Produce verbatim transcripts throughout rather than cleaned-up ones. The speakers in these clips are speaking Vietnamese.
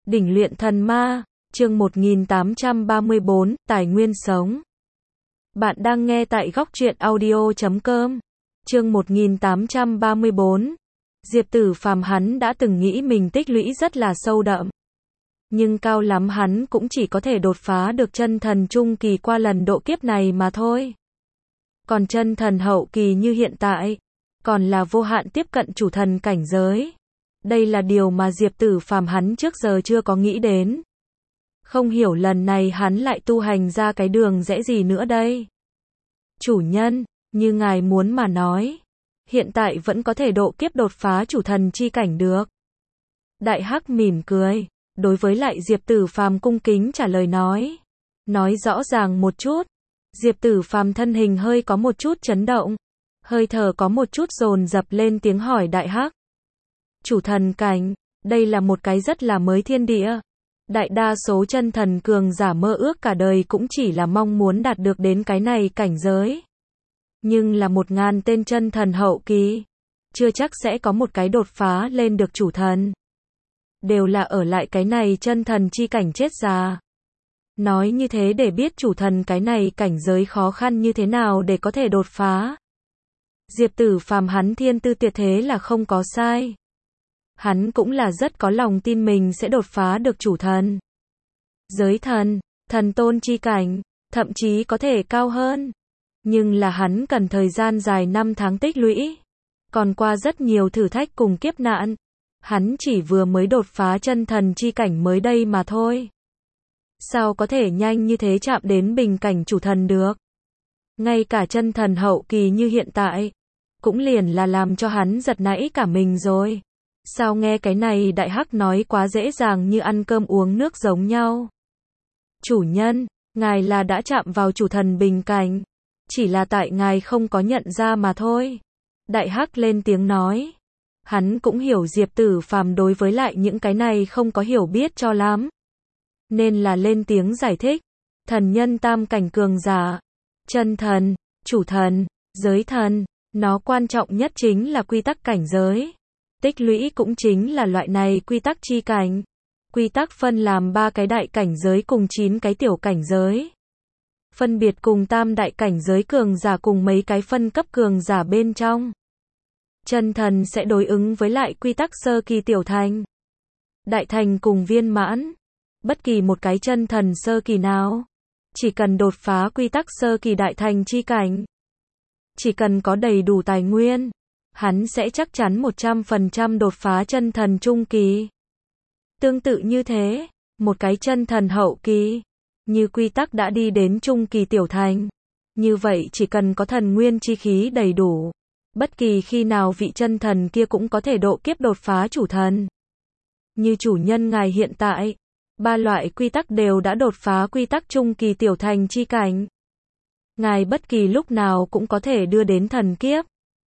Đỉnh luyện thần ma, chương một nghìn tám trăm ba mươi bốn, tài nguyên sống. Bạn đang nghe tại góc truyện audio chấm com. Chương một nghìn tám trăm ba mươi bốn. Diệp Tử Phàm hắn đã từng nghĩ mình tích lũy rất là sâu đậm. Nhưng cao lắm hắn cũng chỉ có thể đột phá được chân thần trung kỳ qua lần độ kiếp này mà thôi. Còn chân thần hậu kỳ như hiện tại, còn là vô hạn tiếp cận chủ thần cảnh giới. Đây là điều mà Diệp Tử Phàm hắn trước giờ chưa có nghĩ đến. Không hiểu lần này hắn lại tu hành ra cái đường rẽ gì nữa đây. Chủ nhân, như ngài muốn mà nói, hiện tại vẫn có thể độ kiếp đột phá chủ thần chi cảnh được. Đại Hắc mỉm cười, đối với lại Diệp Tử Phàm cung kính trả lời nói. Nói rõ ràng một chút. Diệp Tử Phàm thân hình hơi có một chút chấn động, hơi thở có một chút dồn dập lên tiếng hỏi Đại Hắc. Chủ thần cảnh, đây là một cái rất là mới thiên địa. Đại đa số chân thần cường giả mơ ước cả đời cũng chỉ là mong muốn đạt được đến cái này cảnh giới. Nhưng là một ngàn tên chân thần hậu kỳ, chưa chắc sẽ có một cái đột phá lên được chủ thần. Đều là ở lại cái này chân thần chi cảnh chết già. Nói như thế để biết chủ thần cái này cảnh giới khó khăn như thế nào để có thể đột phá. Diệp Tử Phàm hắn thiên tư tuyệt thế là không có sai. Hắn cũng là rất có lòng tin mình sẽ đột phá được chủ thần. Giới thần, thần tôn chi cảnh, thậm chí có thể cao hơn. Nhưng là hắn cần thời gian dài năm tháng tích lũy. Còn qua rất nhiều thử thách cùng kiếp nạn. Hắn chỉ vừa mới đột phá chân thần chi cảnh mới đây mà thôi. Sao có thể nhanh như thế chạm đến bình cảnh chủ thần được? Ngay cả chân thần hậu kỳ như hiện tại, cũng liền là làm cho hắn giật nảy cả mình rồi. Sao nghe cái này Đại Hắc nói quá dễ dàng như ăn cơm uống nước giống nhau. Chủ nhân, ngài là đã chạm vào chủ thần bình cảnh. Chỉ là tại ngài không có nhận ra mà thôi. Đại Hắc lên tiếng nói. Hắn cũng hiểu Diệp Tử Phàm đối với lại những cái này không có hiểu biết cho lắm. Nên là lên tiếng giải thích. Thần nhân tam cảnh cường giả, chân thần, chủ thần, giới thần, nó quan trọng nhất chính là quy tắc cảnh giới. Tích lũy cũng chính là loại này quy tắc chi cảnh. Quy tắc phân làm ba cái đại cảnh giới cùng chín cái tiểu cảnh giới. Phân biệt cùng tam đại cảnh giới cường giả cùng mấy cái phân cấp cường giả bên trong. Chân thần sẽ đối ứng với lại quy tắc sơ kỳ tiểu thành. Đại thành cùng viên mãn. Bất kỳ một cái chân thần sơ kỳ nào, chỉ cần đột phá quy tắc sơ kỳ đại thành chi cảnh, chỉ cần có đầy đủ tài nguyên, hắn sẽ chắc chắn một trăm phần trăm đột phá chân thần trung kỳ. Tương tự như thế, một cái chân thần hậu kỳ, như quy tắc đã đi đến trung kỳ tiểu thành, như vậy chỉ cần có thần nguyên chi khí đầy đủ, bất kỳ khi nào vị chân thần kia cũng có thể độ kiếp đột phá chủ thần. Như chủ nhân ngài hiện tại, ba loại quy tắc đều đã đột phá quy tắc trung kỳ tiểu thành chi cảnh. Ngài bất kỳ lúc nào cũng có thể đưa đến thần kiếp.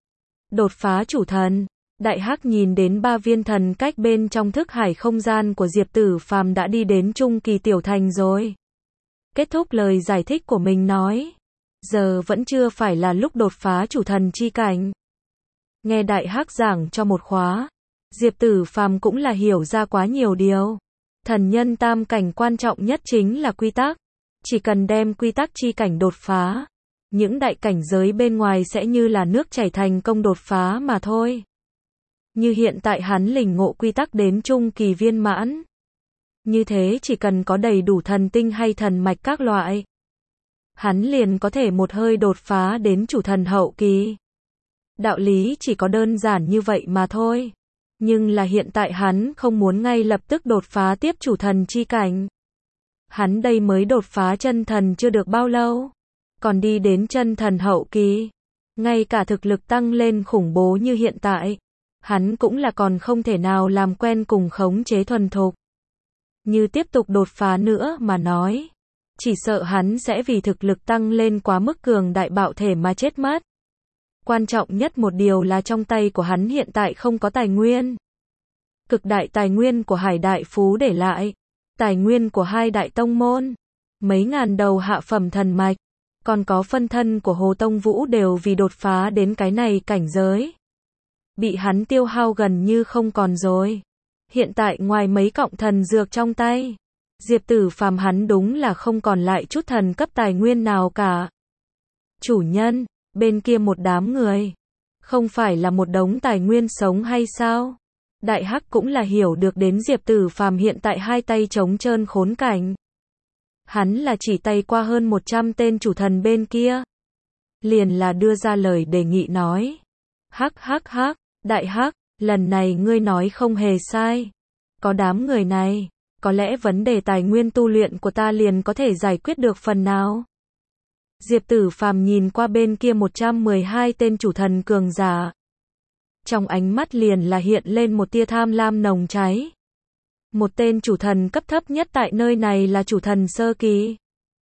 Đột phá chủ thần, Đại Hắc nhìn đến ba viên thần cách bên trong thức hải không gian của Diệp Tử Phàm đã đi đến trung kỳ tiểu thành rồi. Kết thúc lời giải thích của mình nói. Giờ vẫn chưa phải là lúc đột phá chủ thần chi cảnh. Nghe Đại Hắc giảng cho một khóa, Diệp Tử Phàm cũng là hiểu ra quá nhiều điều. Thần nhân tam cảnh quan trọng nhất chính là quy tắc. Chỉ cần đem quy tắc chi cảnh đột phá, những đại cảnh giới bên ngoài sẽ như là nước chảy thành công đột phá mà thôi. Như hiện tại hắn lĩnh ngộ quy tắc đến trung kỳ viên mãn. Như thế chỉ cần có đầy đủ thần tinh hay thần mạch các loại, hắn liền có thể một hơi đột phá đến chủ thần hậu kỳ. Đạo lý chỉ có đơn giản như vậy mà thôi. Nhưng là hiện tại hắn không muốn ngay lập tức đột phá tiếp chủ thần chi cảnh. Hắn đây mới đột phá chân thần chưa được bao lâu. Còn đi đến chân thần hậu kỳ. Ngay cả thực lực tăng lên khủng bố như hiện tại. Hắn cũng là còn không thể nào làm quen cùng khống chế thuần thục. Như tiếp tục đột phá nữa mà nói. Chỉ sợ hắn sẽ vì thực lực tăng lên quá mức cường đại bạo thể mà chết mất. Quan trọng nhất một điều là trong tay của hắn hiện tại không có tài nguyên. Cực đại tài nguyên của Hải Đại Phú để lại, tài nguyên của hai đại tông môn, mấy ngàn đầu hạ phẩm thần mạch, còn có phân thân của Hồ Tông Vũ đều vì đột phá đến cái này cảnh giới. Bị hắn tiêu hao gần như không còn rồi. Hiện tại ngoài mấy cọng thần dược trong tay, Diệp Tử Phàm hắn đúng là không còn lại chút thần cấp tài nguyên nào cả. Chủ nhân, bên kia một đám người, không phải là một đống tài nguyên sống hay sao? Đại Hắc cũng là hiểu được đến Diệp Tử Phàm hiện tại hai tay trống trơn khốn cảnh. Hắn là chỉ tay qua hơn một trăm tên chủ thần bên kia. Liền là đưa ra lời đề nghị nói. Hắc hắc hắc, Đại Hắc, lần này ngươi nói không hề sai. Có đám người này, có lẽ vấn đề tài nguyên tu luyện của ta liền có thể giải quyết được phần nào. Diệp Tử Phàm nhìn qua bên kia một trăm mười hai tên chủ thần cường giả. Trong ánh mắt liền là hiện lên một tia tham lam nồng cháy. Một tên chủ thần cấp thấp nhất tại nơi này là chủ thần sơ kỳ.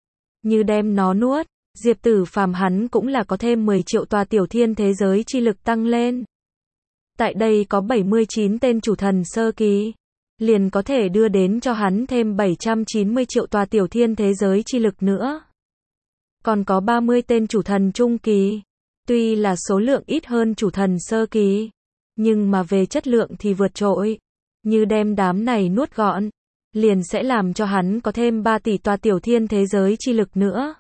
Như đem nó nuốt, Diệp Tử Phàm hắn cũng là có thêm mười triệu tòa tiểu thiên thế giới chi lực tăng lên. Tại đây có bảy mươi chín tên chủ thần sơ kỳ, liền có thể đưa đến cho hắn thêm bảy trăm chín mươi triệu tòa tiểu thiên thế giới chi lực nữa. Còn có ba mươi tên chủ thần trung kỳ, tuy là số lượng ít hơn chủ thần sơ kỳ, nhưng mà về chất lượng thì vượt trội. Như đem đám này nuốt gọn, liền sẽ làm cho hắn có thêm ba tỷ tòa tiểu thiên thế giới chi lực nữa.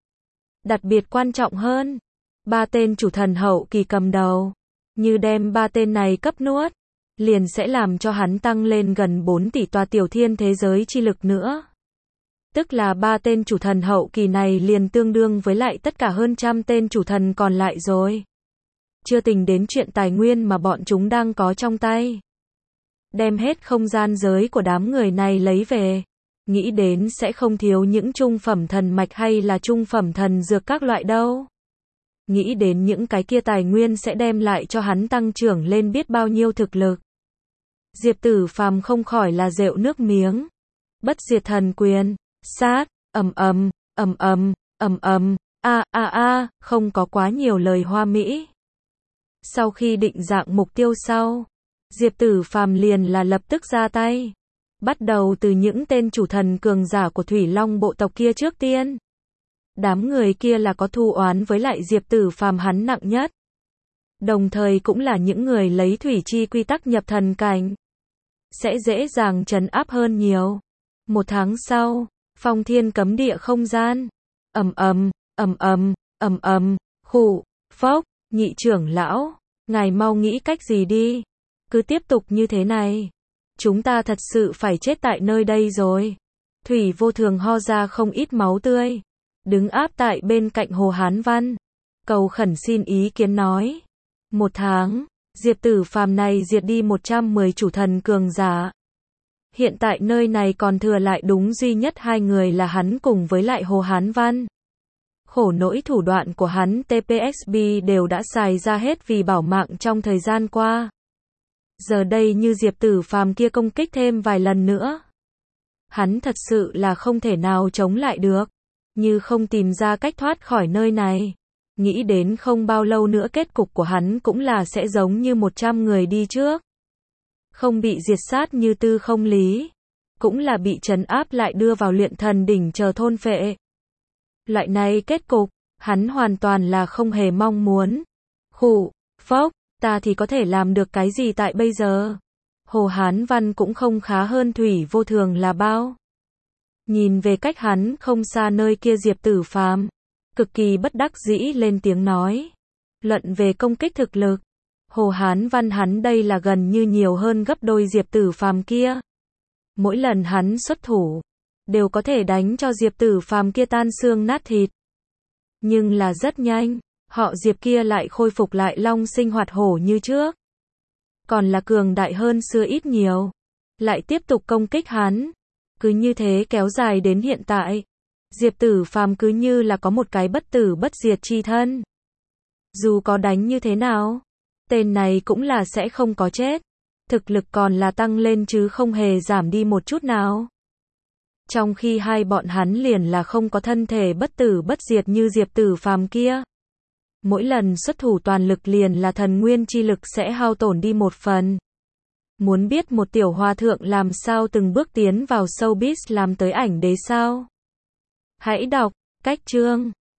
Đặc biệt quan trọng hơn, ba tên chủ thần hậu kỳ cầm đầu, như đem ba tên này cấp nuốt, liền sẽ làm cho hắn tăng lên gần bốn tỷ tòa tiểu thiên thế giới chi lực nữa. Tức là ba tên chủ thần hậu kỳ này liền tương đương với lại tất cả hơn trăm tên chủ thần còn lại rồi. Chưa tính đến chuyện tài nguyên mà bọn chúng đang có trong tay. Đem hết không gian giới của đám người này lấy về, nghĩ đến sẽ không thiếu những trung phẩm thần mạch hay là trung phẩm thần dược các loại đâu. Nghĩ đến những cái kia tài nguyên sẽ đem lại cho hắn tăng trưởng lên biết bao nhiêu thực lực. Diệp Tử Phàm không khỏi là rệu nước miếng. Bất diệt thần quyền, sát, ầm ầm, ầm ầm, ầm ầm, a a a, không có quá nhiều lời hoa mỹ. Sau khi định dạng mục tiêu sau, Diệp Tử Phàm liền là lập tức ra tay. Bắt đầu từ những tên chủ thần cường giả của Thủy Long bộ tộc kia trước tiên. Đám người kia là có thù oán với lại Diệp Tử Phàm hắn nặng nhất. Đồng thời cũng là những người lấy thủy chi quy tắc nhập thần cảnh. Sẽ dễ dàng trấn áp hơn nhiều. Một tháng sau, Phong Thiên cấm địa không gian. Ầm ầm, ầm ầm, ầm ầm, khụ, phốc, nhị trưởng lão, ngài mau nghĩ cách gì đi. Cứ tiếp tục như thế này, chúng ta thật sự phải chết tại nơi đây rồi. Thủy Vô Thường ho ra không ít máu tươi, đứng áp tại bên cạnh Hồ Hán Văn, cầu khẩn xin ý kiến nói. Một tháng, Diệp Tử Phàm này diệt đi một trăm mười chủ thần cường giả. Hiện tại nơi này còn thừa lại đúng duy nhất hai người là hắn cùng với lại Hồ Hán Văn. Khổ nỗi thủ đoạn của hắn tê pê ét bê đều đã xài ra hết vì bảo mạng trong thời gian qua. Giờ đây như Diệp Tử Phàm kia công kích thêm vài lần nữa, hắn thật sự là không thể nào chống lại được. Như không tìm ra cách thoát khỏi nơi này, nghĩ đến không bao lâu nữa kết cục của hắn cũng là sẽ giống như một trăm người đi trước. Không bị diệt sát như Tư Không Lý, cũng là bị trấn áp lại đưa vào luyện thần đỉnh chờ thôn phệ. Loại này kết cục, hắn hoàn toàn là không hề mong muốn. Khụ, phốc, ta thì có thể làm được cái gì tại bây giờ? Hồ Hán Văn cũng không khá hơn Thủy Vô Thường là bao. Nhìn về cách hắn không xa nơi kia Diệp Tử Phàm, cực kỳ bất đắc dĩ lên tiếng nói. Luận về công kích thực lực, Hồ Hán Văn hắn đây là gần như nhiều hơn gấp đôi Diệp Tử Phàm kia. Mỗi lần hắn xuất thủ, đều có thể đánh cho Diệp Tử Phàm kia tan xương nát thịt. Nhưng là rất nhanh, họ Diệp kia lại khôi phục lại long sinh hoạt hổ như trước. Còn là cường đại hơn xưa ít nhiều. Lại tiếp tục công kích hắn. Cứ như thế kéo dài đến hiện tại. Diệp Tử Phàm cứ như là có một cái bất tử bất diệt chi thân. Dù có đánh như thế nào, tên này cũng là sẽ không có chết. Thực lực còn là tăng lên chứ không hề giảm đi một chút nào. Trong khi hai bọn hắn liền là không có thân thể bất tử bất diệt như Diệp Tử Phàm kia. Mỗi lần xuất thủ toàn lực liền là thần nguyên chi lực sẽ hao tổn đi một phần. Muốn biết một tiểu hòa thượng làm sao từng bước tiến vào showbiz làm tới ảnh đế sao? Hãy đọc cách chương